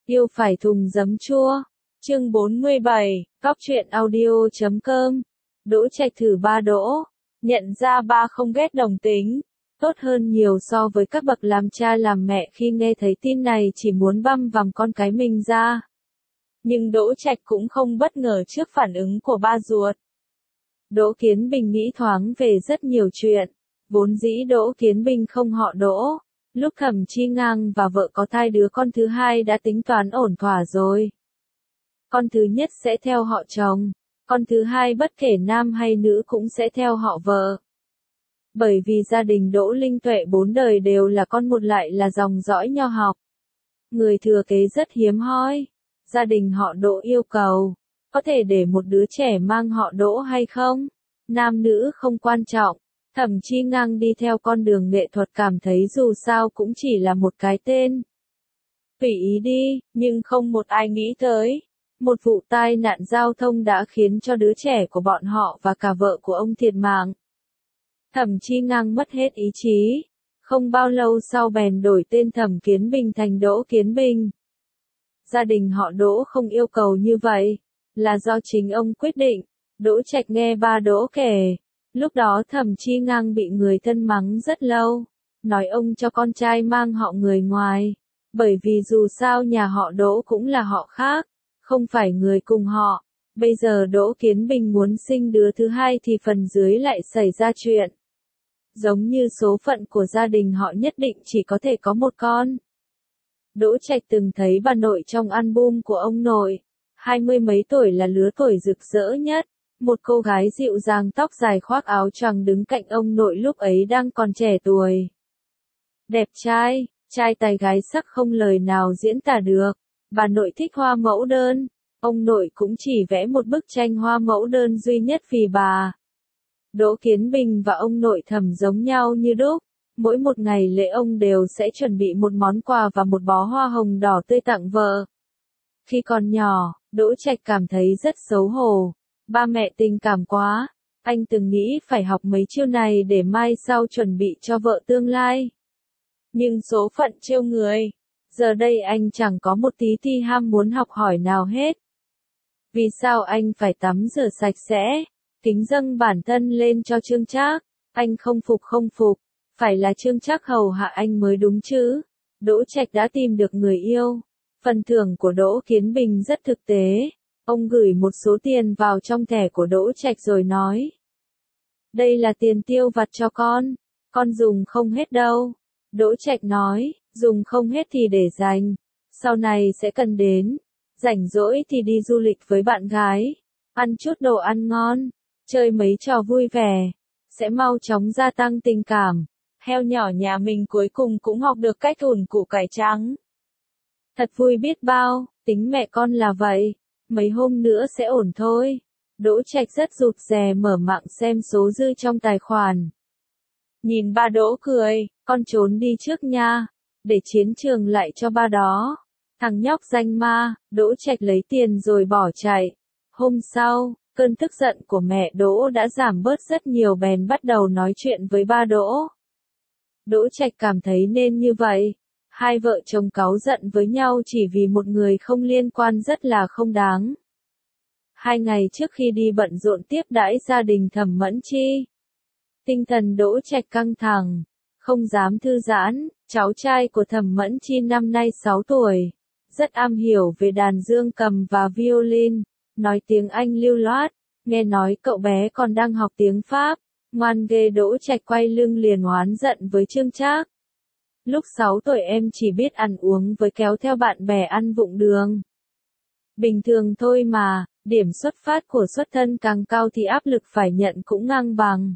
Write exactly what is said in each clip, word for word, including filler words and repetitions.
Yêu phải thùng giấm chua. Chương bốn mươi bảy, Cóc truyện audio chấm com. Đỗ Trạch thử ba đỗ, nhận ra ba không ghét đồng tính, tốt hơn nhiều so với các bậc làm cha làm mẹ khi nghe thấy tin này chỉ muốn băm vằm con cái mình ra. Nhưng Đỗ Trạch cũng không bất ngờ trước phản ứng của ba ruột. Đỗ Kiến Bình nghĩ thoáng về rất nhiều chuyện, vốn dĩ Đỗ Kiến Bình không họ Đỗ, lúc Thẩm Chi Ngang và vợ có thai đứa con thứ hai đã tính toán ổn thỏa rồi. Con thứ nhất sẽ theo họ chồng, con thứ hai bất kể nam hay nữ cũng sẽ theo họ vợ. Bởi vì gia đình Đỗ Linh Tuệ bốn đời đều là con một lại là dòng dõi nho học. Người thừa kế rất hiếm hoi. Gia đình họ Đỗ yêu cầu, có thể để một đứa trẻ mang họ Đỗ hay không? Nam nữ không quan trọng. Thẩm Chi Ngang đi theo con đường nghệ thuật cảm thấy dù sao cũng chỉ là một cái tên. Tùy ý đi, nhưng không một ai nghĩ tới. Một vụ tai nạn giao thông đã khiến cho đứa trẻ của bọn họ và cả vợ của ông thiệt mạng. Thẩm Chi Ngang mất hết ý chí. Không bao lâu sau bèn đổi tên Thẩm Kiến Bình thành Đỗ Kiến Bình. Gia đình họ Đỗ không yêu cầu như vậy, là do chính ông quyết định. Đỗ Trạch nghe ba Đỗ kể. Lúc đó Thẩm Chi Ngang bị người thân mắng rất lâu, nói ông cho con trai mang họ người ngoài, bởi vì dù sao nhà họ Đỗ cũng là họ khác, không phải người cùng họ. Bây giờ Đỗ Kiến Bình muốn sinh đứa thứ hai thì phần dưới lại xảy ra chuyện. Giống như số phận của gia đình họ nhất định chỉ có thể có một con. Đỗ Trạch từng thấy bà nội trong album của ông nội, hai mươi mấy tuổi là lứa tuổi rực rỡ nhất. Một cô gái dịu dàng tóc dài khoác áo choàng đứng cạnh ông nội lúc ấy đang còn trẻ tuổi. Đẹp trai, trai tài gái sắc không lời nào diễn tả được. Bà nội thích hoa mẫu đơn. Ông nội cũng chỉ vẽ một bức tranh hoa mẫu đơn duy nhất vì bà. Đỗ Kiến Bình và ông nội Thẩm giống nhau như đúc. Mỗi một ngày lễ ông đều sẽ chuẩn bị một món quà và một bó hoa hồng đỏ tươi tặng vợ. Khi còn nhỏ, Đỗ Trạch cảm thấy rất xấu hổ. Ba mẹ tình cảm quá, anh từng nghĩ phải học mấy chiêu này để mai sau chuẩn bị cho vợ tương lai. Nhưng số phận trêu người, giờ đây anh chẳng có một tí ti ham muốn học hỏi nào hết. Vì sao anh phải tắm rửa sạch sẽ, kính dâng bản thân lên cho Trương Trác, anh không phục không phục, phải là Trương Trác hầu hạ anh mới đúng chứ. Đỗ Trạch đã tìm được người yêu, phần thưởng của Đỗ Kiến Bình rất thực tế. Ông gửi một số tiền vào trong thẻ của Đỗ Trạch rồi nói. Đây là tiền tiêu vặt cho con, con dùng không hết đâu. Đỗ Trạch nói, dùng không hết thì để dành, sau này sẽ cần đến. Rảnh rỗi thì đi du lịch với bạn gái, ăn chút đồ ăn ngon, chơi mấy trò vui vẻ, sẽ mau chóng gia tăng tình cảm. Heo nhỏ nhà mình cuối cùng cũng học được cách ủn củ cải trắng. Thật vui biết bao, tính mẹ con là vậy. Mấy hôm nữa sẽ ổn thôi. Đỗ Trạch rất rụt rè mở mạng xem số dư trong tài khoản. Nhìn ba Đỗ cười, con trốn đi trước nha, để chiến trường lại cho ba đó. Thằng nhóc danh ma. Đỗ Trạch lấy tiền rồi bỏ chạy. Hôm sau, cơn tức giận của mẹ Đỗ đã giảm bớt rất nhiều bèn bắt đầu nói chuyện với ba Đỗ. Đỗ Trạch cảm thấy nên như vậy. Hai vợ chồng cáu giận với nhau chỉ vì một người không liên quan rất là không đáng. Hai ngày trước khi đi bận rộn tiếp đãi gia đình Thẩm Mẫn Chi. Tinh thần Đỗ Trạch căng thẳng, không dám thư giãn. Cháu trai của Thẩm Mẫn Chi năm nay sáu tuổi, rất am hiểu về đàn dương cầm và violin, nói tiếng Anh lưu loát, nghe nói cậu bé còn đang học tiếng Pháp, ngoan ghê. Đỗ Trạch quay lưng liền oán giận với Trương Trác. Lúc sáu tuổi em chỉ biết ăn uống với kéo theo bạn bè ăn vụng đường. Bình thường thôi mà, điểm xuất phát của xuất thân càng cao thì áp lực phải nhận cũng ngang bằng.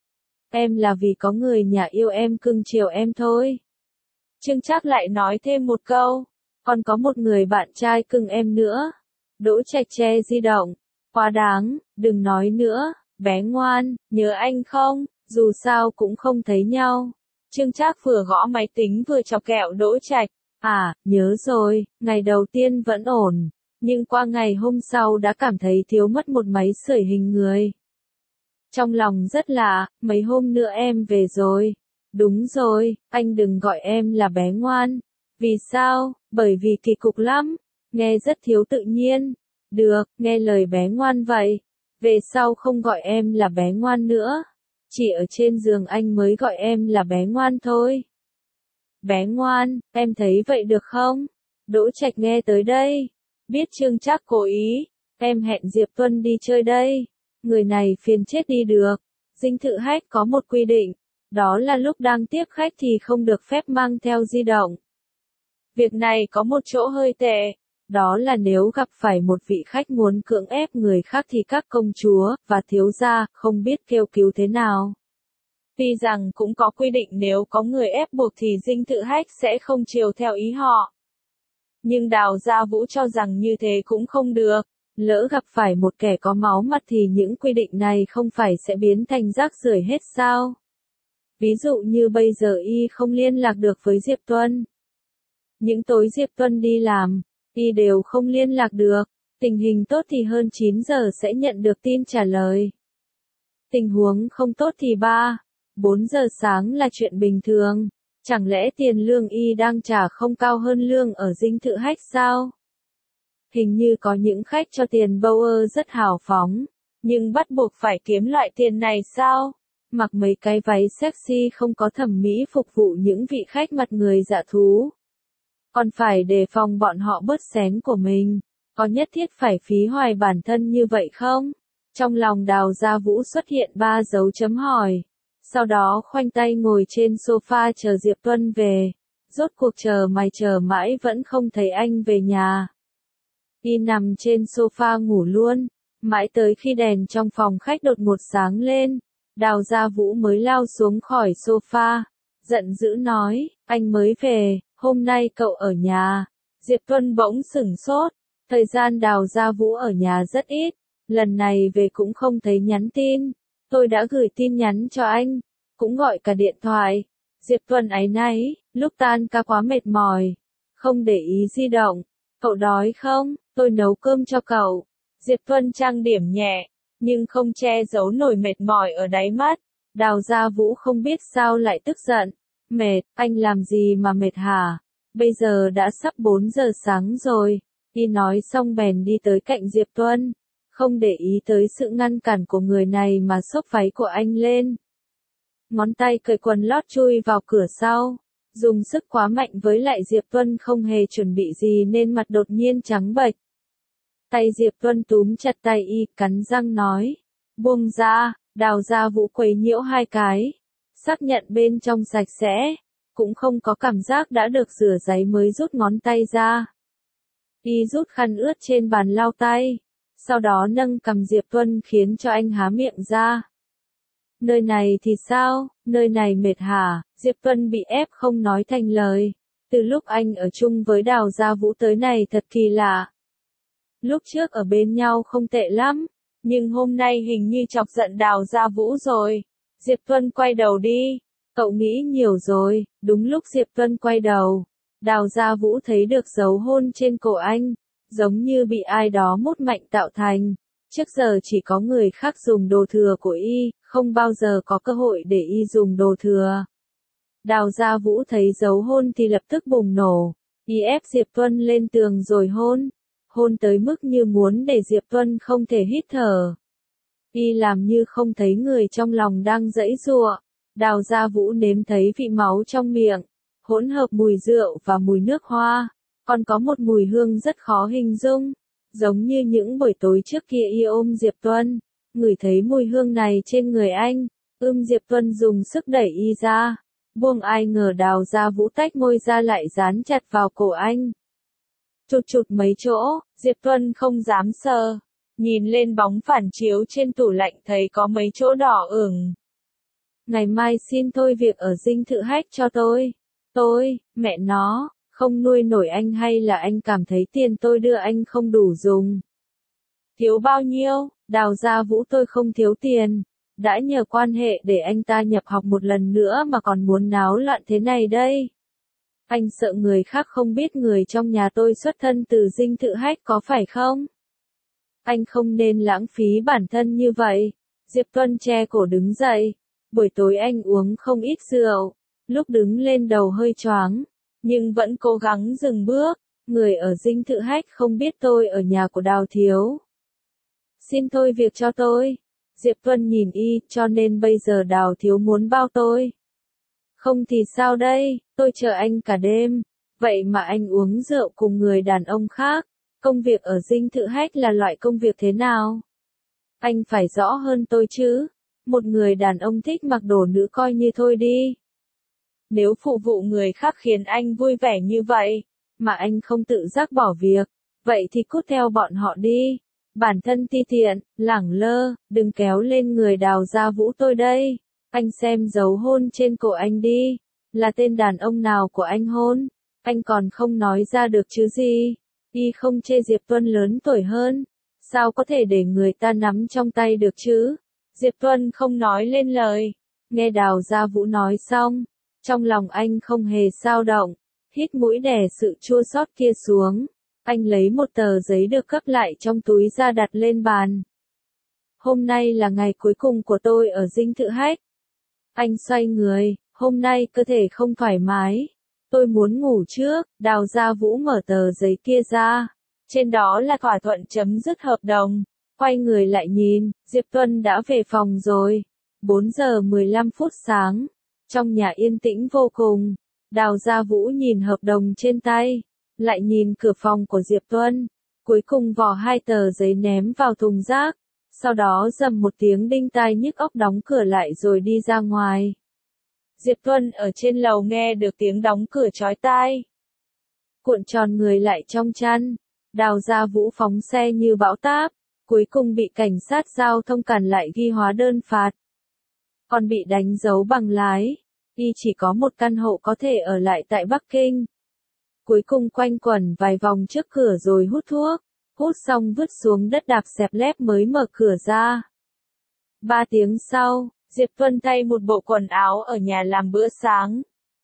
Em là vì có người nhà yêu em cưng chiều em thôi. Trương Trác lại nói thêm một câu, còn có một người bạn trai cưng em nữa. Đỗ Trạch che di động, quá đáng, đừng nói nữa, bé ngoan, nhớ anh không, dù sao cũng không thấy nhau. Trương Trác vừa gõ máy tính vừa chọc kẹo Đỗ Trạch. À, nhớ rồi, ngày đầu tiên vẫn ổn, nhưng qua ngày hôm sau đã cảm thấy thiếu mất một máy sưởi hình người. Trong lòng rất lạ, mấy hôm nữa em về rồi. Đúng rồi, anh đừng gọi em là bé ngoan. Vì sao? Bởi vì kỳ cục lắm, nghe rất thiếu tự nhiên. Được, nghe lời bé ngoan vậy. Về sau không gọi em là bé ngoan nữa. Chỉ ở trên giường anh mới gọi em là bé ngoan thôi. Bé ngoan, em thấy vậy được không? Đỗ Trạch nghe tới đây. Biết Trương Trác cố ý. Em hẹn Diệp Tuân đi chơi đây. Người này phiền chết đi được. Dinh Thự Hách có một quy định. Đó là lúc đang tiếp khách thì không được phép mang theo di động. Việc này có một chỗ hơi tệ. Đó là nếu gặp phải một vị khách muốn cưỡng ép người khác thì các công chúa và thiếu gia không biết kêu cứu thế nào. Tuy rằng cũng có quy định nếu có người ép buộc thì Dinh Thự Hách sẽ không chiều theo ý họ. Nhưng Đào Gia Vũ cho rằng như thế cũng không được. Lỡ gặp phải một kẻ có máu mặt thì những quy định này không phải sẽ biến thành rác rưởi hết sao? Ví dụ như bây giờ y không liên lạc được với Diệp Tuân. Những tối Diệp Tuân đi làm, y đều không liên lạc được. Tình hình tốt thì hơn chín giờ sẽ nhận được tin trả lời. Tình huống không tốt thì ba, bốn giờ sáng là chuyện bình thường. Chẳng lẽ tiền lương y đang trả không cao hơn lương ở Dinh Thự Hách sao? Hình như có những khách cho tiền Bauer rất hào phóng, nhưng bắt buộc phải kiếm loại tiền này sao? Mặc mấy cái váy sexy không có thẩm mỹ phục vụ những vị khách mặt người dạ thú. Còn phải đề phòng bọn họ bớt xén của mình. Có nhất thiết phải phí hoài bản thân như vậy không? Trong lòng Đào Gia Vũ xuất hiện ba dấu chấm hỏi. Sau đó khoanh tay ngồi trên sofa chờ Diệp Tuân về. Rốt cuộc chờ mày chờ mãi vẫn không thấy anh về nhà. Y nằm trên sofa ngủ luôn. Mãi tới khi đèn trong phòng khách đột ngột sáng lên, Đào Gia Vũ mới lao xuống khỏi sofa. Giận dữ nói, anh mới về, hôm nay cậu ở nhà. Diệp Tuân bỗng sửng sốt. Thời gian Đào Gia Vũ ở nhà rất ít. Lần này về cũng không thấy nhắn tin. Tôi đã gửi tin nhắn cho anh, cũng gọi cả điện thoại. Diệp Tuân áy náy, lúc tan ca quá mệt mỏi, không để ý di động. Cậu đói không? Tôi nấu cơm cho cậu. Diệp Tuân trang điểm nhẹ, nhưng không che giấu nổi mệt mỏi ở đáy mắt. Đào Gia Vũ không biết sao lại tức giận. Mệt, anh làm gì mà mệt hả? Bây giờ đã sắp bốn giờ sáng rồi. Y nói xong bèn đi tới cạnh Diệp Tuân. Không để ý tới sự ngăn cản của người này mà xốc váy của anh lên. Ngón tay cởi quần lót chui vào cửa sau. Dùng sức quá mạnh với lại Diệp Tuân không hề chuẩn bị gì nên mặt đột nhiên trắng bệch. Tay Diệp Tuân túm chặt tay y, cắn răng nói. Buông ra. Đào Gia Vũ quấy nhiễu hai cái. Xác nhận bên trong sạch sẽ. Cũng không có cảm giác đã được rửa giấy mới rút ngón tay ra. Y rút khăn ướt trên bàn lau tay. Sau đó nâng cằm Diệp Tuân khiến cho anh há miệng ra. Nơi này thì sao? Nơi này mệt hả? Diệp Tuân bị ép không nói thành lời. Từ lúc anh ở chung với Đào Gia Vũ tới này thật kỳ lạ. Lúc trước ở bên nhau không tệ lắm, nhưng hôm nay hình như chọc giận Đào Gia Vũ rồi. Diệp Tuân quay đầu đi. Cậu nghĩ nhiều rồi. Đúng lúc Diệp Tuân quay đầu, Đào Gia Vũ thấy được dấu hôn trên cổ anh. Giống như bị ai đó mút mạnh tạo thành. Trước giờ chỉ có người khác dùng đồ thừa của y, không bao giờ có cơ hội để y dùng đồ thừa. Đào Gia Vũ thấy dấu hôn thì lập tức bùng nổ. Y ép Diệp Tuân lên tường rồi hôn. Hôn tới mức như muốn để Diệp Tuân không thể hít thở. Y làm như không thấy người trong lòng đang giãy giụa. Đào Gia Vũ nếm thấy vị máu trong miệng, hỗn hợp mùi rượu và mùi nước hoa. Còn có một mùi hương rất khó hình dung, giống như những buổi tối trước kia y ôm Diệp Tuân, ngửi thấy mùi hương này trên người anh, ưm Diệp Tuân dùng sức đẩy y ra, buông ai ngờ Đào Gia Vũ tách môi ra lại dán chặt vào cổ anh. Chụt chụt mấy chỗ, Diệp Tuân không dám sờ, nhìn lên bóng phản chiếu trên tủ lạnh thấy có mấy chỗ đỏ ửng. Ngày mai xin thôi việc ở Dinh Thự Hách cho tôi. Tôi, mẹ nó. Không nuôi nổi anh hay là anh cảm thấy tiền tôi đưa anh không đủ dùng? Thiếu bao nhiêu? Đào Gia Vũ tôi không thiếu tiền. Đã nhờ quan hệ để anh ta nhập học một lần nữa mà còn muốn náo loạn thế này đây. Anh sợ người khác không biết người trong nhà tôi xuất thân từ Dinh Thự Hách có phải không? Anh không nên lãng phí bản thân như vậy. Diệp Tuân che cổ đứng dậy. Buổi tối anh uống không ít rượu. Lúc đứng lên đầu hơi choáng. Nhưng vẫn cố gắng dừng bước. Người ở Dinh Thự Hách không biết tôi ở nhà của Đào Thiếu. Xin thôi việc cho tôi. Diệp Tuân nhìn y, cho nên bây giờ Đào Thiếu muốn bao tôi. Không thì sao đây, tôi chờ anh cả đêm. Vậy mà anh uống rượu cùng người đàn ông khác. Công việc ở Dinh Thự Hách là loại công việc thế nào? Anh phải rõ hơn tôi chứ. Một người đàn ông thích mặc đồ nữ coi như thôi đi. Nếu phụ vụ người khác khiến anh vui vẻ như vậy, mà anh không tự giác bỏ việc, vậy thì cút theo bọn họ đi. Bản thân ti tiện, lẳng lơ, đừng kéo lên người Đào Gia Vũ tôi đây. Anh xem dấu hôn trên cổ anh đi. Là tên đàn ông nào của anh hôn? Anh còn không nói ra được chứ gì. Y không chê Diệp Tuân lớn tuổi hơn. Sao có thể để người ta nắm trong tay được chứ? Diệp Tuân không nói lên lời. Nghe Đào Gia Vũ nói xong, trong lòng anh không hề dao động, hít mũi đè sự chua xót kia xuống. Anh lấy một tờ giấy được cấp lại trong túi ra đặt lên bàn. Hôm nay là ngày cuối cùng của tôi ở Dinh Thự Hách. Anh xoay người, hôm nay cơ thể không thoải mái. Tôi muốn ngủ trước. Đào Gia Vũ mở tờ giấy kia ra. Trên đó là thỏa thuận chấm dứt hợp đồng. Quay người lại nhìn, Diệp Tuân đã về phòng rồi. bốn giờ mười lăm phút sáng. Trong nhà yên tĩnh vô cùng. Đào Gia Vũ nhìn hợp đồng trên tay. Lại nhìn cửa phòng của Diệp Tuân. Cuối cùng vò hai tờ giấy ném vào thùng rác. Sau đó dầm một tiếng đinh tai nhức óc đóng cửa lại rồi đi ra ngoài. Diệp Tuân ở trên lầu nghe được tiếng đóng cửa chói tai. Cuộn tròn người lại trong chăn. Đào Gia Vũ phóng xe như bão táp. Cuối cùng bị cảnh sát giao thông cản lại ghi hóa đơn phạt. Còn bị đánh dấu bằng lái. Y chỉ có một căn hộ có thể ở lại tại Bắc Kinh. Cuối cùng quanh quẩn vài vòng trước cửa rồi hút thuốc. Hút xong vứt xuống đất đạp xẹp lép mới mở cửa ra. Ba tiếng sau, Diệp Tuân thay một bộ quần áo ở nhà làm bữa sáng.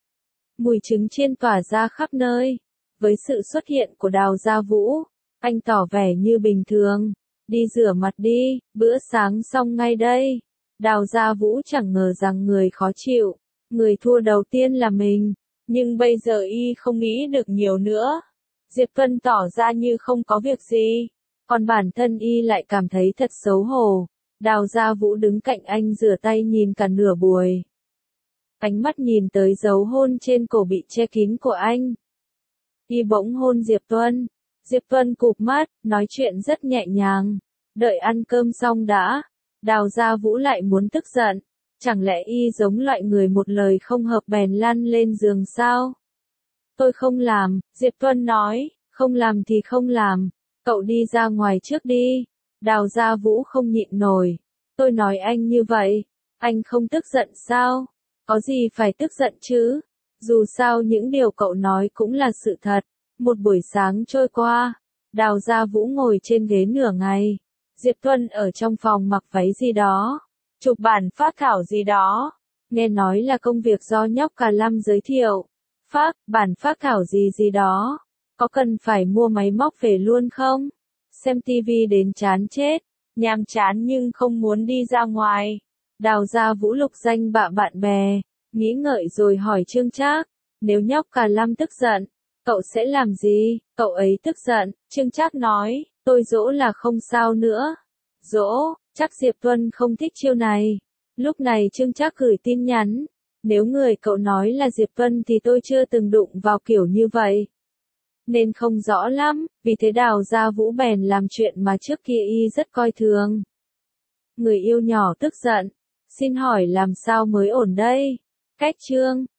Mùi trứng chiên tỏa ra khắp nơi. Với sự xuất hiện của Đào Gia Vũ, anh tỏ vẻ như bình thường. Đi rửa mặt đi, bữa sáng xong ngay đây. Đào Gia Vũ chẳng ngờ rằng người khó chịu. Người thua đầu tiên là mình. Nhưng bây giờ y không nghĩ được nhiều nữa. Diệp Tuân tỏ ra như không có việc gì. Còn bản thân y lại cảm thấy thật xấu hổ. Đào Gia Vũ đứng cạnh anh rửa tay nhìn cả nửa buổi. Ánh mắt nhìn tới dấu hôn trên cổ bị che kín của anh. Y bỗng hôn Diệp Tuân. Diệp Tuân cụp mắt, nói chuyện rất nhẹ nhàng. Đợi ăn cơm xong đã. Đào Gia Vũ lại muốn tức giận. Chẳng lẽ y giống loại người một lời không hợp bèn lăn lên giường sao? Tôi không làm, Diệp Tuân nói, không làm thì không làm. Cậu đi ra ngoài trước đi. Đào Gia Vũ không nhịn nổi. Tôi nói anh như vậy. Anh không tức giận sao? Có gì phải tức giận chứ? Dù sao những điều cậu nói cũng là sự thật. Một buổi sáng trôi qua. Đào Gia Vũ ngồi trên ghế nửa ngày. Diệp Tuân ở trong phòng mặc váy gì đó. Chụp bản phác thảo gì đó. Nghe nói là công việc do nhóc Cà Lâm giới thiệu. Phác, bản phác thảo gì gì đó. Có cần phải mua máy móc về luôn không? Xem tivi đến chán chết. Nhàm chán nhưng không muốn đi ra ngoài. Đào Gia Vũ lục danh bạ bạn bè. Nghĩ ngợi rồi hỏi Trương Trác. Nếu nhóc Cà Lâm tức giận, cậu sẽ làm gì? Cậu ấy tức giận. Trương Trác nói, tôi dỗ là không sao nữa. Dỗ, chắc Diệp Tuân không thích chiêu này. Lúc này Trương Trác gửi tin nhắn. Nếu người cậu nói là Diệp Tuân thì tôi chưa từng đụng vào kiểu như vậy. Nên không rõ lắm, vì thế Đào Gia Vũ bèn làm chuyện mà trước kia y rất coi thường. Người yêu nhỏ tức giận. Xin hỏi làm sao mới ổn đây? Cách chương.